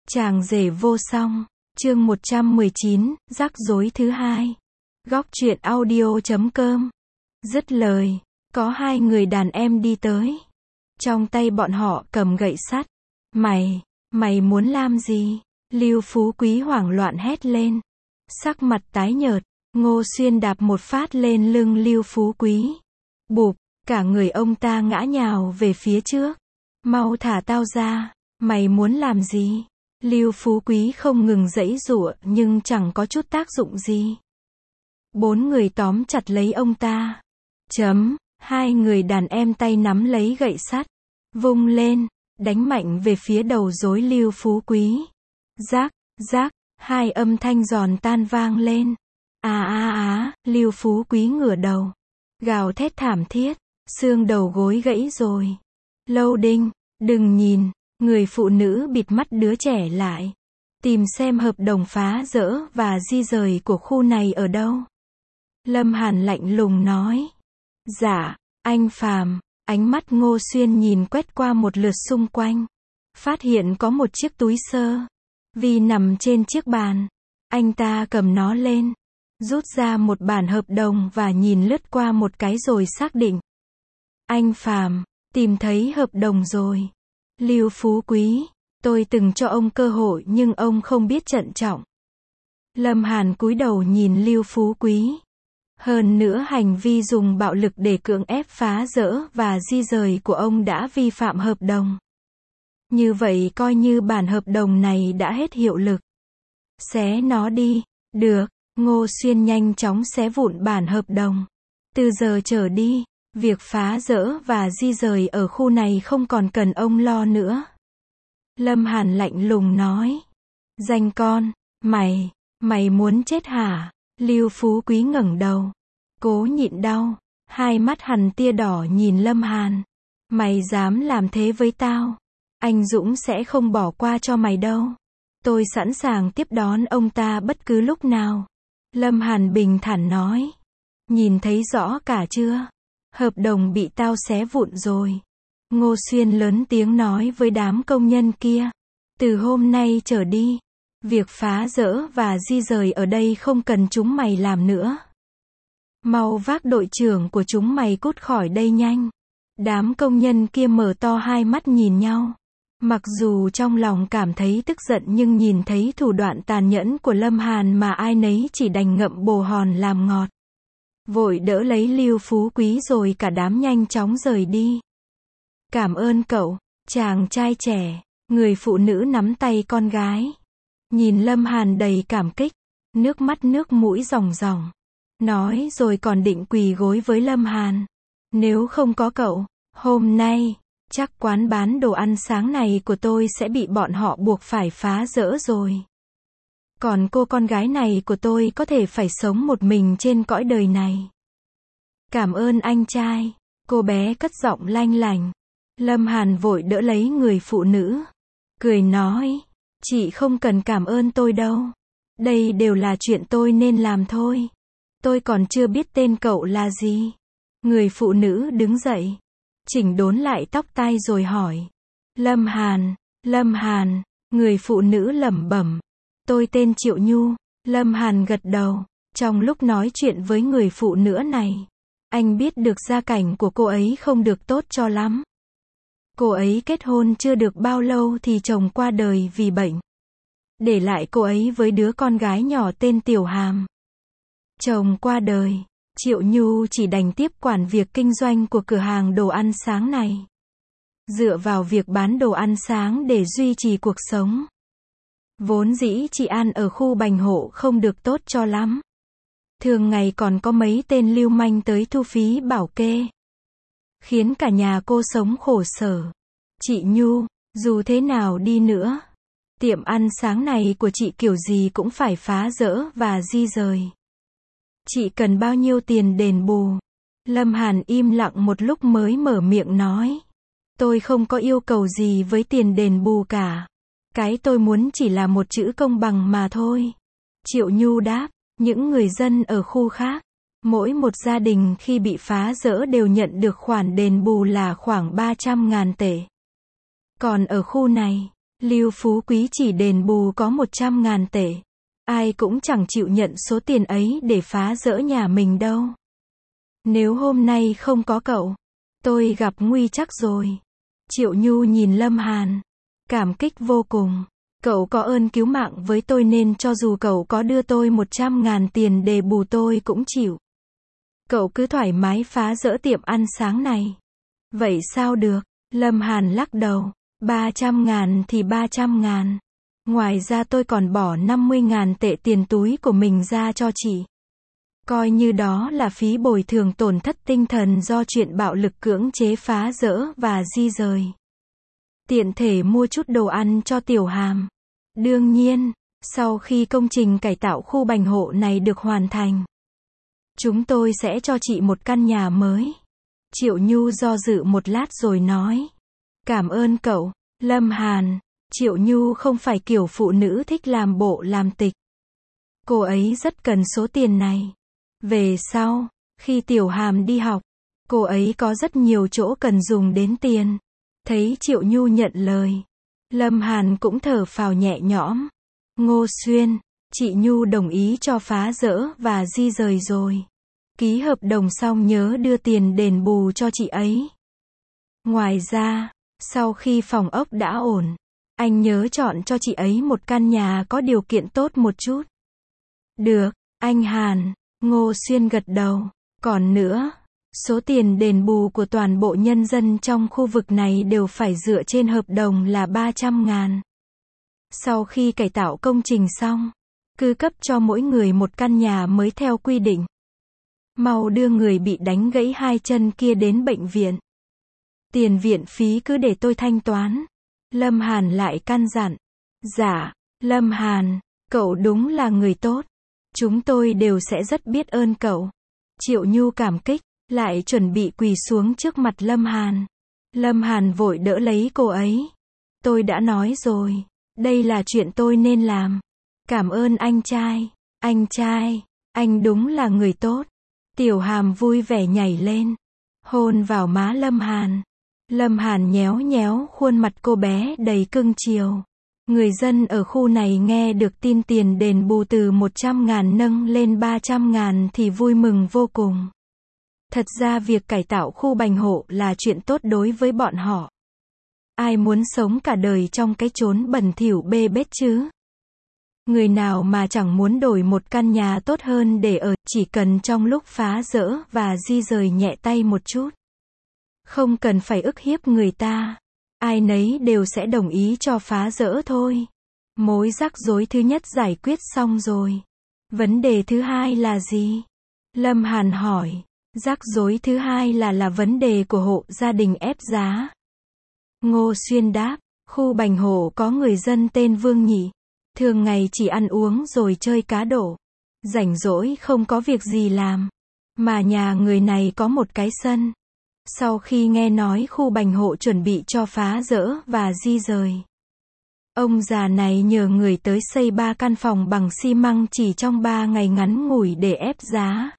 Chàng rể vô song, chương 119, rắc rối thứ hai. Góc truyện audio.com. Dứt lời, có hai người đàn em đi tới. Trong tay bọn họ cầm gậy sắt. Mày muốn làm gì? Lưu Phú Quý hoảng loạn hét lên. Sắc mặt tái nhợt, Ngô Xuyên đạp một phát lên lưng Lưu Phú Quý. Bụp, cả người ông ta ngã nhào về phía trước. Mau thả tao ra, mày muốn làm gì? Lưu Phú Quý không ngừng giãy giụa nhưng chẳng có chút tác dụng gì. Bốn người tóm chặt lấy ông ta. Hai người đàn em tay nắm lấy gậy sắt, vung lên, đánh mạnh về phía đầu rối Lưu Phú Quý. Rác, hai âm thanh giòn tan vang lên. Lưu Phú Quý ngửa đầu, gào thét thảm thiết, xương đầu gối gãy rồi. Lâu Đinh, đừng nhìn. Người phụ nữ bịt mắt đứa trẻ lại. Tìm xem hợp đồng phá dỡ và di rời của khu này ở đâu. Lâm Hàn lạnh lùng nói. Dạ, anh Phàm. Ánh mắt Ngô Xuyên nhìn quét qua một lượt xung quanh. Phát hiện có một chiếc túi sơ vi nằm trên chiếc bàn. Anh ta cầm nó lên, rút ra một bản hợp đồng và nhìn lướt qua một cái rồi xác định. Anh Phàm, tìm thấy hợp đồng rồi. Lưu Phú Quý, tôi từng cho ông cơ hội nhưng ông không biết trân trọng. Lâm Hàn cúi đầu nhìn Lưu Phú Quý. Hơn nữa hành vi dùng bạo lực để cưỡng ép phá dỡ và di rời của ông đã vi phạm hợp đồng. Như vậy coi như bản hợp đồng này đã hết hiệu lực. Xé nó đi. Được, Ngô Xuyên nhanh chóng xé vụn bản hợp đồng. Từ giờ trở đi, việc phá dỡ và di rời ở khu này không còn cần ông lo nữa. Lâm Hàn lạnh lùng nói. Danh con, mày muốn chết hả? Lưu Phú Quý ngẩng đầu, cố nhịn đau, hai mắt hằn tia đỏ nhìn Lâm Hàn. Mày dám làm thế với tao? Anh Dũng sẽ không bỏ qua cho mày đâu. Tôi sẵn sàng tiếp đón ông ta bất cứ lúc nào. Lâm Hàn bình thản nói. Nhìn thấy rõ cả chưa? Hợp đồng bị tao xé vụn rồi. Ngô Xuyên lớn tiếng nói với đám công nhân kia. Từ hôm nay trở đi, việc phá dỡ và di rời ở đây không cần chúng mày làm nữa. Mau vác đội trưởng của chúng mày cút khỏi đây nhanh. Đám công nhân kia mở to hai mắt nhìn nhau. Mặc dù trong lòng cảm thấy tức giận nhưng nhìn thấy thủ đoạn tàn nhẫn của Lâm Hàn mà ai nấy chỉ đành ngậm bồ hòn làm ngọt. Vội đỡ lấy Lưu Phú Quý rồi cả đám nhanh chóng rời đi. Cảm ơn cậu, chàng trai trẻ. Người phụ nữ nắm tay con gái. Nhìn Lâm Hàn đầy cảm kích, nước mắt nước mũi ròng ròng. Nói rồi còn định quỳ gối với Lâm Hàn. Nếu không có cậu, hôm nay, chắc quán bán đồ ăn sáng này của tôi sẽ bị bọn họ buộc phải phá dỡ rồi. Còn cô con gái này của tôi có thể phải sống một mình trên cõi đời này. Cảm ơn anh trai, cô bé cất giọng lanh lành. Lâm Hàn vội đỡ lấy người phụ nữ, cười nói, chị không cần cảm ơn tôi đâu. Đây đều là chuyện tôi nên làm thôi. Tôi còn chưa biết tên cậu là gì. Người phụ nữ đứng dậy, chỉnh đốn lại tóc tai rồi hỏi. Lâm Hàn, người phụ nữ lẩm bẩm. Tôi tên Triệu Nhu. Lâm Hàn gật đầu. Trong lúc nói chuyện với người phụ nữ này, anh biết được gia cảnh của cô ấy không được tốt cho lắm. Cô ấy kết hôn chưa được bao lâu thì chồng qua đời vì bệnh. Để lại cô ấy với đứa con gái nhỏ tên Tiểu Hàm. Chồng qua đời, Triệu Nhu chỉ đành tiếp quản việc kinh doanh của cửa hàng đồ ăn sáng này. Dựa vào việc bán đồ ăn sáng để duy trì cuộc sống. Vốn dĩ chị ăn ở khu Bành Hộ không được tốt cho lắm. Thường ngày còn có mấy tên lưu manh tới thu phí bảo kê. Khiến cả nhà cô sống khổ sở. Chị Nhu, dù thế nào đi nữa, tiệm ăn sáng này của chị kiểu gì cũng phải phá dỡ và di rời. Chị cần bao nhiêu tiền đền bù? Lâm Hàn im lặng một lúc mới mở miệng nói. Tôi không có yêu cầu gì với tiền đền bù cả. Cái tôi muốn chỉ là một chữ công bằng mà thôi. Triệu Nhu đáp, những người dân ở khu khác, mỗi một gia đình khi bị phá dỡ đều nhận được khoản đền bù là khoảng 300.000 tệ. Còn ở khu này, Lưu Phú Quý chỉ đền bù có 100.000 tệ. Ai cũng chẳng chịu nhận số tiền ấy để phá rỡ nhà mình đâu. Nếu hôm nay không có cậu, tôi gặp nguy chắc rồi. Triệu Nhu nhìn Lâm Hàn, cảm kích vô cùng. Cậu có ơn cứu mạng với tôi nên cho dù cậu có đưa tôi 100.000 tiền để bù tôi cũng chịu. Cậu cứ thoải mái phá rỡ tiệm ăn sáng này. Vậy sao được? Lâm Hàn lắc đầu. 300.000 thì 300.000. Ngoài ra tôi còn bỏ 50.000 tệ tiền túi của mình ra cho chị. Coi như đó là phí bồi thường tổn thất tinh thần do chuyện bạo lực cưỡng chế phá rỡ và di rời. Tiện thể mua chút đồ ăn cho Tiểu Hàm. Đương nhiên, sau khi công trình cải tạo khu Bành Hộ này được hoàn thành, chúng tôi sẽ cho chị một căn nhà mới. Triệu Nhu do dự một lát rồi nói. Cảm ơn cậu, Lâm Hàn. Triệu Nhu không phải kiểu phụ nữ thích làm bộ làm tịch. Cô ấy rất cần số tiền này. Về sau, khi Tiểu Hàm đi học, cô ấy có rất nhiều chỗ cần dùng đến tiền. Thấy Triệu Nhu nhận lời, Lâm Hàn cũng thở phào nhẹ nhõm. Ngô Xuyên, chị Nhu đồng ý cho phá rỡ và di rời rồi. Ký hợp đồng xong nhớ đưa tiền đền bù cho chị ấy. Ngoài ra, sau khi phòng ốc đã ổn, anh nhớ chọn cho chị ấy một căn nhà có điều kiện tốt một chút. Được, anh Hàn. Ngô Xuyên gật đầu. Còn nữa, số tiền đền bù của toàn bộ nhân dân trong khu vực này đều phải dựa trên hợp đồng là 300.000. Sau khi cải tạo công trình xong, cứ cấp cho mỗi người một căn nhà mới theo quy định. Mau đưa người bị đánh gãy hai chân kia đến bệnh viện. Tiền viện phí cứ để tôi thanh toán. Lâm Hàn lại căn dặn. Dạ, Lâm Hàn, cậu đúng là người tốt. Chúng tôi đều sẽ rất biết ơn cậu. Triệu Nhu cảm kích, lại chuẩn bị quỳ xuống trước mặt Lâm Hàn. Lâm Hàn vội đỡ lấy cô ấy. Tôi đã nói rồi, đây là chuyện tôi nên làm. Cảm ơn anh trai. Anh trai, anh đúng là người tốt. Tiểu Hàm vui vẻ nhảy lên, hôn vào má Lâm Hàn. Lâm Hàn nhéo nhéo khuôn mặt cô bé đầy cưng chiều. Người dân ở khu này nghe được tin tiền đền bù từ 100.000 nâng lên 300.000 thì vui mừng vô cùng. Thật ra việc cải tạo khu Bành Hộ là chuyện tốt đối với bọn họ. Ai muốn sống cả đời trong cái chốn bẩn thỉu bê bết chứ? Người nào mà chẳng muốn đổi một căn nhà tốt hơn để ở, chỉ cần trong lúc phá rỡ và di rời nhẹ tay một chút. Không cần phải ức hiếp người ta. Ai nấy đều sẽ đồng ý cho phá rỡ thôi. Mối rắc rối thứ nhất giải quyết xong rồi. Vấn đề thứ hai là gì? Lâm Hàn hỏi. Rắc rối thứ hai là vấn đề của hộ gia đình ép giá. Ngô Xuyên đáp. Khu Bành Hộ có người dân tên Vương Nhị. Thường ngày chỉ ăn uống rồi chơi cá độ. Rảnh rỗi không có việc gì làm. Mà nhà người này có một cái sân. Sau khi nghe nói khu Bành Hộ chuẩn bị cho phá rỡ và di rời, ông già này nhờ người tới xây 3 căn phòng bằng xi măng chỉ trong 3 ngày ngắn ngủi để ép giá.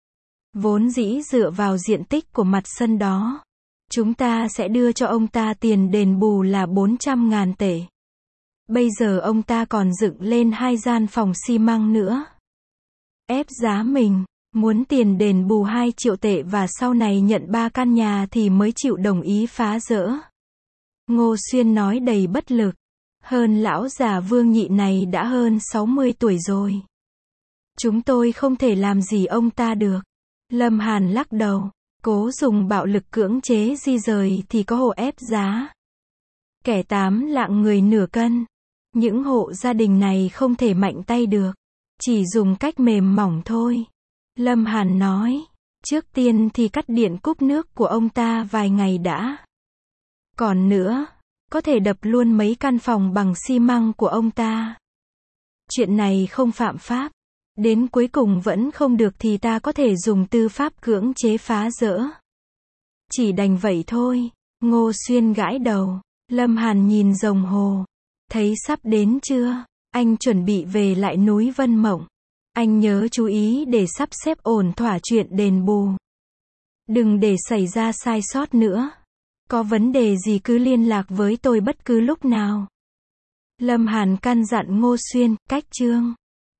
Vốn dĩ dựa vào diện tích của mặt sân đó, chúng ta sẽ đưa cho ông ta tiền đền bù là 400.000 tệ. Bây giờ ông ta còn dựng lên 2 gian phòng xi măng nữa. Ép giá mình. Muốn tiền đền bù 2 triệu tệ và sau này nhận 3 căn nhà thì mới chịu đồng ý phá rỡ. Ngô Xuyên nói đầy bất lực. Hơn lão già Vương Nhị này đã hơn 60 tuổi rồi. Chúng tôi không thể làm gì ông ta được. Lâm Hàn lắc đầu. Cố dùng bạo lực cưỡng chế di rời thì có hộ ép giá. Kẻ 8 lạng người nửa cân. Những hộ gia đình này không thể mạnh tay được. Chỉ dùng cách mềm mỏng thôi. Lâm Hàn nói, trước tiên thì cắt điện cúp nước của ông ta vài ngày đã. Còn nữa, có thể đập luôn mấy căn phòng bằng xi măng của ông ta. Chuyện này không phạm pháp. Đến cuối cùng vẫn không được thì ta có thể dùng tư pháp cưỡng chế phá rỡ. Chỉ đành vậy thôi. Ngô Xuyên gãi đầu. Lâm Hàn nhìn đồng hồ. Thấy sắp đến chưa? Anh chuẩn bị về lại núi Vân Mộng. Anh nhớ chú ý để sắp xếp ổn thỏa chuyện đền bù. Đừng để xảy ra sai sót nữa. Có vấn đề gì cứ liên lạc với tôi bất cứ lúc nào. Lâm Hàn căn dặn Ngô Xuyên, cách chương